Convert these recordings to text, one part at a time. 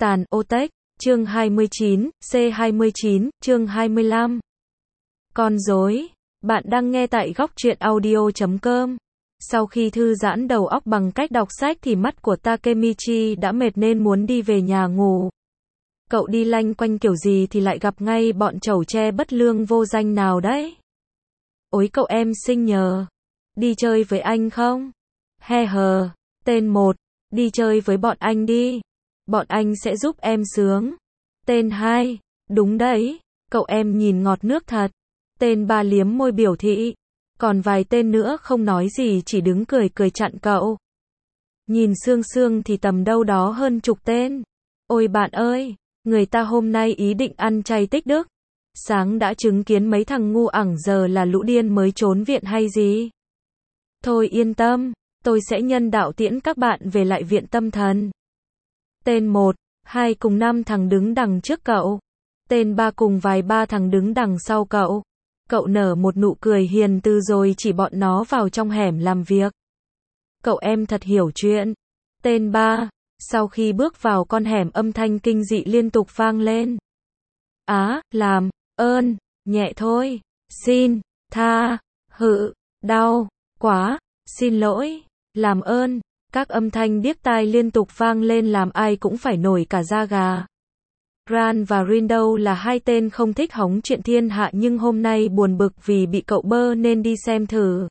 Tàn Otech, chương 29, C29, chương 25. Con rối. Bạn đang nghe tại góc truyện audio.com. Sau khi thư giãn đầu óc bằng cách đọc sách thì mắt của Takemichi đã mệt nên muốn đi về nhà ngủ. Cậu đi lanh quanh kiểu gì thì lại gặp ngay bọn trẩu tre bất lương vô danh nào đấy. Ối cậu em xinh nhờ. Đi chơi với anh không? He hờ. Tên 1. Đi chơi với bọn anh đi. Bọn anh sẽ giúp em sướng. Tên 2. Đúng đấy. Cậu em nhìn ngọt nước thật. Tên 3 liếm môi biểu thị. Còn vài tên nữa không nói gì chỉ đứng cười cười chặn cậu. Nhìn xương xương thì tầm đâu đó hơn chục tên. Ôi bạn ơi, người ta hôm nay ý định ăn chay tích đức. Sáng đã chứng kiến mấy thằng ngu ẳng giờ là lũ điên mới trốn viện hay gì? Thôi yên tâm, tôi sẽ nhân đạo tiễn các bạn về lại viện tâm thần. Tên 1, 2 cùng 5 thằng đứng đằng trước cậu. Tên 3 cùng vài ba thằng đứng đằng sau cậu. Cậu nở một nụ cười hiền từ rồi chỉ bọn nó vào trong hẻm làm việc. Cậu em thật hiểu chuyện. Tên 3, sau khi bước vào con hẻm âm thanh kinh dị liên tục vang lên. Á, làm ơn, nhẹ thôi, xin, tha, hự, đau, quá, xin lỗi, làm ơn. Các âm thanh điếc tai liên tục vang lên làm ai cũng phải nổi cả da gà. Ran và Rindo là hai tên không thích hóng chuyện thiên hạ nhưng hôm nay buồn bực vì bị cậu bơ nên đi xem thử.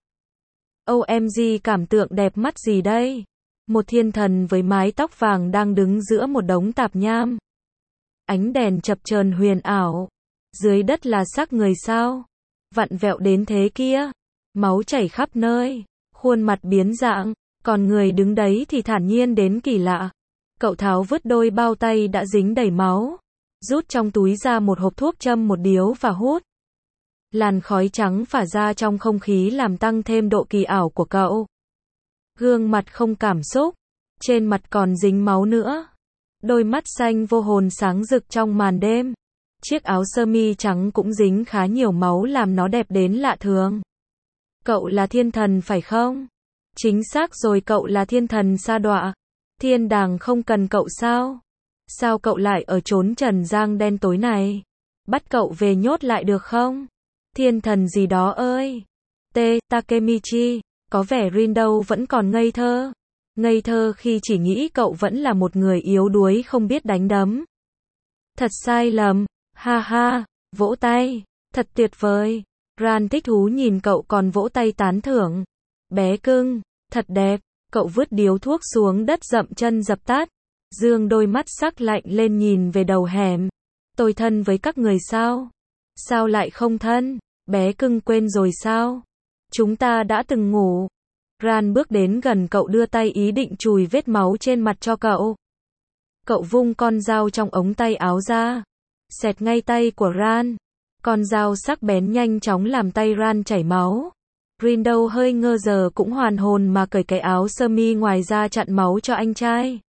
OMG cảm tượng đẹp mắt gì đây? Một thiên thần với mái tóc vàng đang đứng giữa một đống tạp nham. Ánh đèn chập chờn huyền ảo. Dưới đất là xác người sao? Vặn vẹo đến thế kia. Máu chảy khắp nơi. Khuôn mặt biến dạng. Còn người đứng đấy thì thản nhiên đến kỳ lạ. Cậu tháo vứt đôi bao tay đã dính đầy máu. Rút trong túi ra một hộp thuốc châm một điếu và hút. Làn khói trắng phả ra trong không khí làm tăng thêm độ kỳ ảo của cậu. Gương mặt không cảm xúc. Trên mặt còn dính máu nữa. Đôi mắt xanh vô hồn sáng rực trong màn đêm. Chiếc áo sơ mi trắng cũng dính khá nhiều máu làm nó đẹp đến lạ thường. Cậu là thiên thần phải không? Chính xác rồi, cậu là thiên thần sa đọa. Thiên đàng không cần cậu sao? Sao cậu lại ở chốn trần gian đen tối này? Bắt cậu về nhốt lại được không? Thiên thần gì đó ơi! Takemichi, có vẻ Rindo vẫn còn ngây thơ. Ngây thơ khi chỉ nghĩ cậu vẫn là một người yếu đuối không biết đánh đấm. Thật sai lầm, ha ha, vỗ tay, thật tuyệt vời. Ran thích thú nhìn cậu còn vỗ tay tán thưởng. Bé cưng, thật đẹp. Cậu vứt điếu thuốc xuống đất dậm chân dập tắt. Dương đôi mắt sắc lạnh lên nhìn về đầu hẻm. Tôi thân với các người sao? Sao lại không thân? Bé cưng quên rồi sao? Chúng ta đã từng ngủ. Ran bước đến gần cậu đưa tay ý định chùi vết máu trên mặt cho cậu. Cậu vung con dao trong ống tay áo ra. Xẹt ngay tay của Ran. Con dao sắc bén nhanh chóng làm tay Ran chảy máu. Rindo hơi ngơ giờ cũng hoàn hồn mà cởi cái áo sơ mi ngoài ra chặn máu cho anh trai.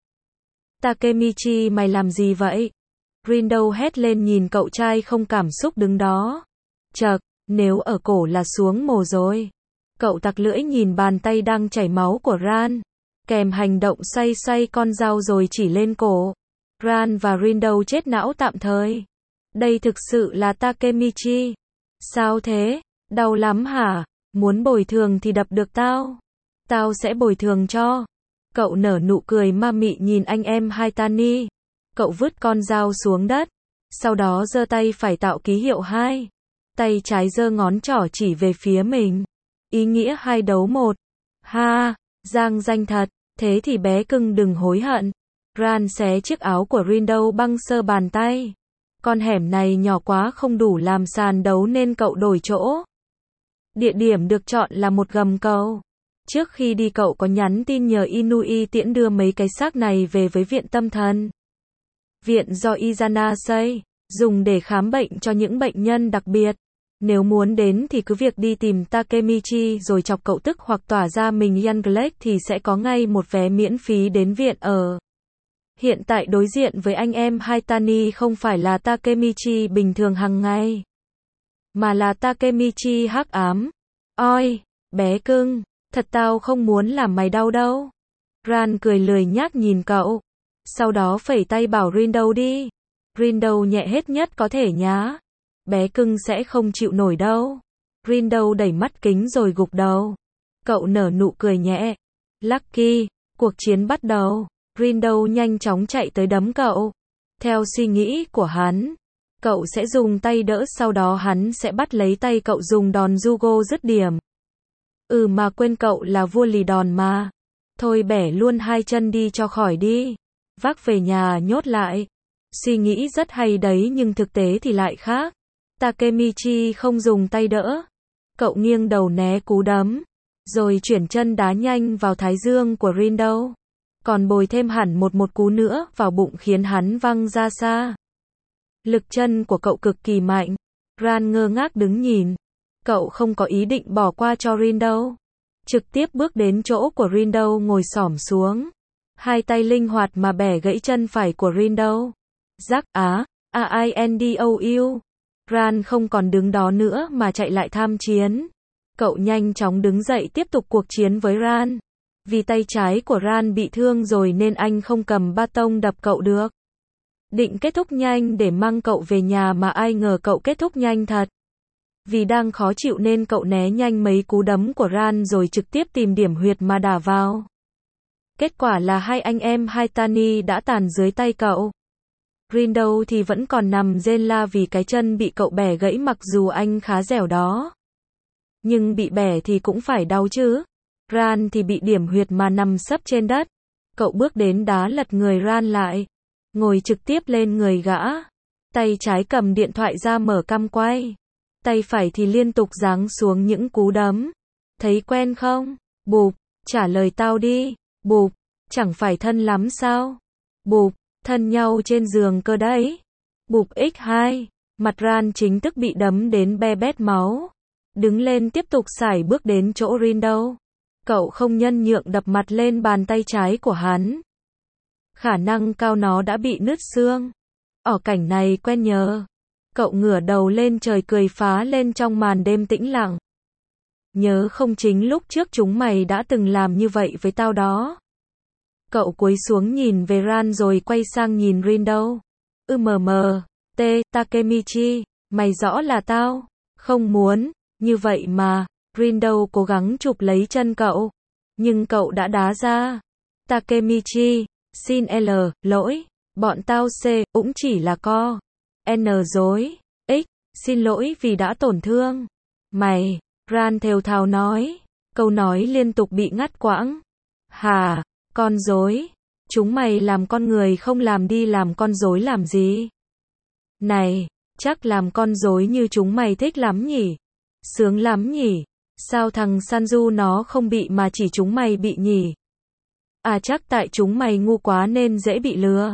Takemichi mày làm gì vậy? Rindo hét lên nhìn cậu trai không cảm xúc đứng đó. Chậc, nếu ở cổ là xuống mồ rồi. Cậu tặc lưỡi nhìn bàn tay đang chảy máu của Ran. Kèm hành động xoay xoay con dao rồi chỉ lên cổ. Ran và Rindo chết não tạm thời. Đây thực sự là Takemichi. Sao thế? Đau lắm hả? Muốn bồi thường thì đập được tao. Tao sẽ bồi thường cho. Cậu nở nụ cười ma mị nhìn anh em Haitani. Cậu vứt con dao xuống đất. Sau đó giơ tay phải tạo ký hiệu 2. Tay trái giơ ngón trỏ chỉ về phía mình. Ý nghĩa 2 đấu 1. Ha, giang danh thật. Thế thì bé cưng đừng hối hận. Ran xé chiếc áo của Rindo băng sơ bàn tay. Con hẻm này nhỏ quá không đủ làm sàn đấu nên cậu đổi chỗ. Địa điểm được chọn là một gầm cầu. Trước khi đi cậu có nhắn tin nhờ Inui tiễn đưa mấy cái xác này về với viện tâm thần. Viện do Izana xây, dùng để khám bệnh cho những bệnh nhân đặc biệt. Nếu muốn đến thì cứ việc đi tìm Takemichi rồi chọc cậu tức hoặc tỏa ra mình Younglake thì sẽ có ngay một vé miễn phí đến viện ở. Hiện tại đối diện với anh em Haitani không phải là Takemichi bình thường hàng ngày. Mà là Takemichi hắc ám. Oi, bé cưng, thật tao không muốn làm mày đau đâu. Ran cười lười nhác nhìn cậu. Sau đó phẩy tay bảo Rindo đi. Rindo nhẹ hết nhất có thể nhá. Bé cưng sẽ không chịu nổi đâu. Rindo đẩy mắt kính rồi gục đầu. Cậu nở nụ cười nhẹ. Lucky, cuộc chiến bắt đầu. Rindo nhanh chóng chạy tới đấm cậu. Theo suy nghĩ của hắn, cậu sẽ dùng tay đỡ, sau đó hắn sẽ bắt lấy tay cậu dùng đòn judo dứt điểm. Mà quên cậu là vua lì đòn mà. Thôi bẻ luôn hai chân đi cho khỏi đi. Vác về nhà nhốt lại. Suy nghĩ rất hay đấy nhưng thực tế thì lại khác. Takemichi không dùng tay đỡ. Cậu nghiêng đầu né cú đấm. Rồi chuyển chân đá nhanh vào thái dương của Rindo. Còn bồi thêm hẳn một cú nữa vào bụng khiến hắn văng ra xa. Lực chân của cậu cực kỳ mạnh. Ran ngơ ngác đứng nhìn. Cậu không có ý định bỏ qua cho Rindo. Trực tiếp bước đến chỗ của Rindo ngồi xổm xuống. Hai tay linh hoạt mà bẻ gãy chân phải của Rindo. Rắc á, AINDOU. Ran không còn đứng đó nữa mà chạy lại tham chiến. Cậu nhanh chóng đứng dậy tiếp tục cuộc chiến với Ran. Vì tay trái của Ran bị thương rồi nên anh không cầm ba tông đập cậu được. Định kết thúc nhanh để mang cậu về nhà mà ai ngờ cậu kết thúc nhanh thật. Vì đang khó chịu nên cậu né nhanh mấy cú đấm của Ran rồi trực tiếp tìm điểm huyệt mà đả vào. Kết quả là hai anh em Haitani đã tàn dưới tay cậu. Rindo thì vẫn còn nằm rên la vì cái chân bị cậu bẻ gãy, mặc dù anh khá dẻo đó. Nhưng bị bẻ thì cũng phải đau chứ. Ran thì bị điểm huyệt mà nằm sấp trên đất. Cậu bước đến đá lật người Ran lại. Ngồi trực tiếp lên người gã. Tay trái cầm điện thoại ra mở cam quay. Tay phải thì liên tục giáng xuống những cú đấm. Thấy quen không? Bụp, trả lời tao đi. Bụp, chẳng phải thân lắm sao? Bụp, thân nhau trên giường cơ đấy. Bụp x2, mặt Ran chính thức bị đấm đến be bét máu. Đứng lên tiếp tục sải bước đến chỗ Rindo. Cậu không nhân nhượng đập mặt lên bàn tay trái của hắn. Khả năng cao nó đã bị nứt xương. Ở cảnh này quen nhờ. Cậu ngửa đầu lên trời cười phá lên trong màn đêm tĩnh lặng. Nhớ không, chính lúc trước chúng mày đã từng làm như vậy với tao đó. Cậu cúi xuống nhìn về Ran rồi quay sang nhìn Rindo. Takemichi, mày rõ là tao không muốn như vậy mà. Rindo cố gắng chụp lấy chân cậu, nhưng cậu đã đá ra. Takemichi, xin lỗi, bọn tao cũng chỉ là dối. Xin lỗi vì đã tổn thương mày. Ran thều thào nói. Câu nói liên tục bị ngắt quãng. Hả, con dối? Chúng mày làm con người không làm đi làm con dối làm gì? Này, chắc làm con dối như chúng mày thích lắm nhỉ? Sướng lắm nhỉ? Sao thằng Sanju nó không bị mà chỉ chúng mày bị nhỉ? À chắc tại chúng mày ngu quá nên dễ bị lừa.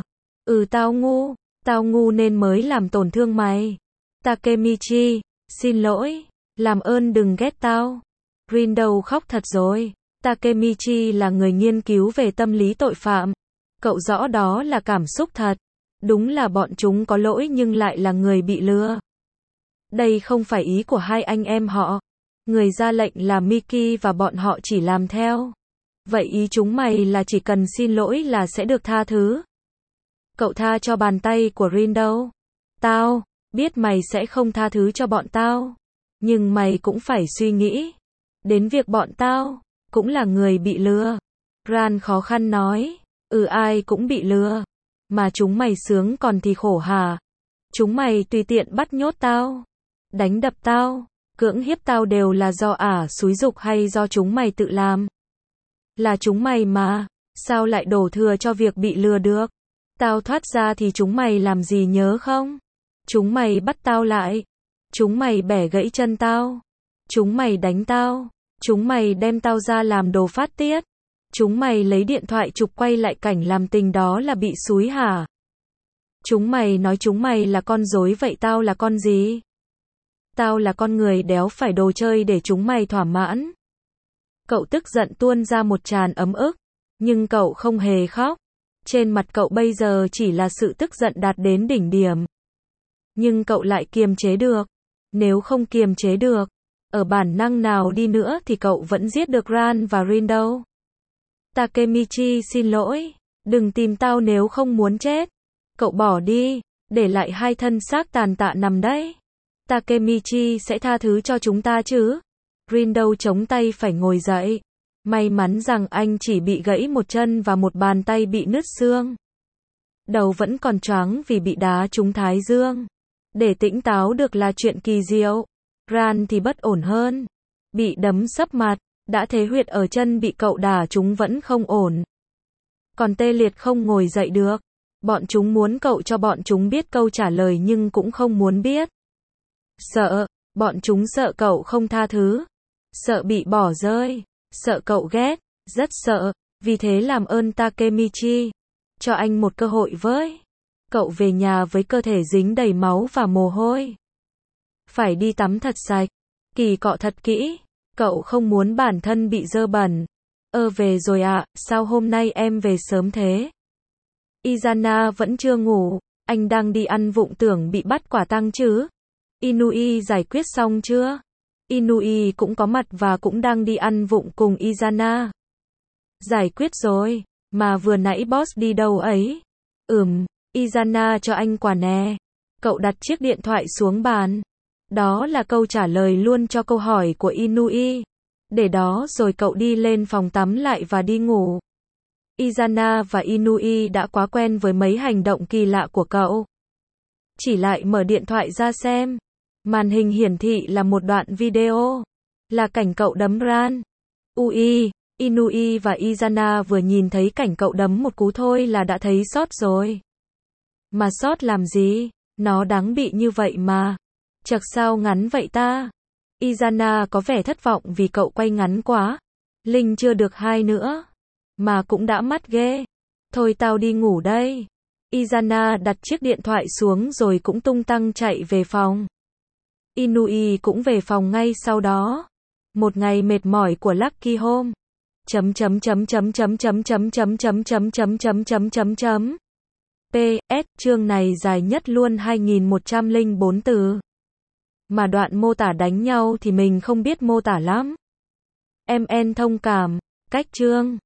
Tao ngu nên mới làm tổn thương mày. Takemichi, xin lỗi, làm ơn đừng ghét tao. Rindo khóc thật rồi. Takemichi là người nghiên cứu về tâm lý tội phạm. Cậu rõ đó là cảm xúc thật. Đúng là bọn chúng có lỗi nhưng lại là người bị lừa. Đây không phải ý của hai anh em họ. Người ra lệnh là Miki và bọn họ chỉ làm theo. Vậy ý chúng mày là chỉ cần xin lỗi là sẽ được tha thứ. Cậu tha cho bàn tay của Rindo. Tao biết mày sẽ không tha thứ cho bọn tao. Nhưng mày cũng phải suy nghĩ đến việc bọn tao cũng là người bị lừa. Ran khó khăn nói. Ai cũng bị lừa. Mà chúng mày sướng còn thì khổ hả? Chúng mày tùy tiện bắt nhốt tao, đánh đập tao, cưỡng hiếp tao đều là do xúi giục hay do chúng mày tự làm? Là chúng mày mà, sao lại đổ thừa cho việc bị lừa được? Tao thoát ra thì chúng mày làm gì nhớ không? Chúng mày bắt tao lại. Chúng mày bẻ gãy chân tao. Chúng mày đánh tao. Chúng mày đem tao ra làm đồ phát tiết. Chúng mày lấy điện thoại chụp quay lại cảnh làm tình, đó là bị xúi hả? Chúng mày nói chúng mày là con rối, vậy tao là con gì? Tao là con người đéo phải đồ chơi để chúng mày thỏa mãn. Cậu tức giận tuôn ra một tràn ấm ức. Nhưng cậu không hề khóc. Trên mặt cậu bây giờ chỉ là sự tức giận đạt đến đỉnh điểm. Nhưng cậu lại kiềm chế được. Nếu không kiềm chế được, ở bản năng nào đi nữa thì cậu vẫn giết được Ran và Rindo. Takemichi xin lỗi. Đừng tìm tao nếu không muốn chết. Cậu bỏ đi, để lại hai thân xác tàn tạ nằm đấy. Takemichi sẽ tha thứ cho chúng ta chứ? Rin đâu chống tay phải ngồi dậy. May mắn rằng anh chỉ bị gãy một chân và một bàn tay bị nứt xương. Đầu vẫn còn choáng vì bị đá trúng thái dương. Để tỉnh táo được là chuyện kỳ diệu. Ran thì bất ổn hơn. Bị đấm sấp mặt, đã thế huyệt ở chân bị cậu đả trúng vẫn không ổn. Còn tê liệt không ngồi dậy được. Bọn chúng muốn cậu cho bọn chúng biết câu trả lời nhưng cũng không muốn biết. Sợ, bọn chúng sợ cậu không tha thứ. Sợ bị bỏ rơi. Sợ cậu ghét, rất sợ. Vì thế làm ơn Takemichi, cho anh một cơ hội với. Cậu về nhà với cơ thể dính đầy máu và mồ hôi. Phải đi tắm thật sạch. Kỳ cọ thật kỹ. Cậu không muốn bản thân bị dơ bẩn. Về rồi ạ, sao hôm nay em về sớm thế? Izana vẫn chưa ngủ. Anh đang đi ăn vụng tưởng bị bắt quả tang chứ? Inui giải quyết xong chưa? Inui cũng có mặt và cũng đang đi ăn vụng cùng Izana. Giải quyết rồi, mà vừa nãy boss đi đâu ấy? Izana cho anh quà nè. Cậu đặt chiếc điện thoại xuống bàn. Đó là câu trả lời luôn cho câu hỏi của Inui. Để đó rồi cậu đi lên phòng tắm lại và đi ngủ. Izana và Inui đã quá quen với mấy hành động kỳ lạ của cậu. Chỉ lại mở điện thoại ra xem. Màn hình hiển thị là một đoạn video. Là cảnh cậu đấm Ran. Inui và Izana vừa nhìn thấy cảnh cậu đấm một cú thôi là đã thấy sót rồi. Mà sót làm gì? Nó đáng bị như vậy mà. Chật sao ngắn vậy ta? Izana có vẻ thất vọng vì cậu quay ngắn quá. Linh chưa được 2 nữa. Mà cũng đã mắt ghê. Thôi tao đi ngủ đây. Izana đặt chiếc điện thoại xuống rồi cũng tung tăng chạy về phòng. Inui cũng về phòng ngay sau đó. Một ngày mệt mỏi của Lucky Hôm. PS, chương này dài nhất luôn 2104 từ. Mà đoạn mô tả đánh nhau thì mình không biết mô tả lắm. MN thông cảm. Cách chương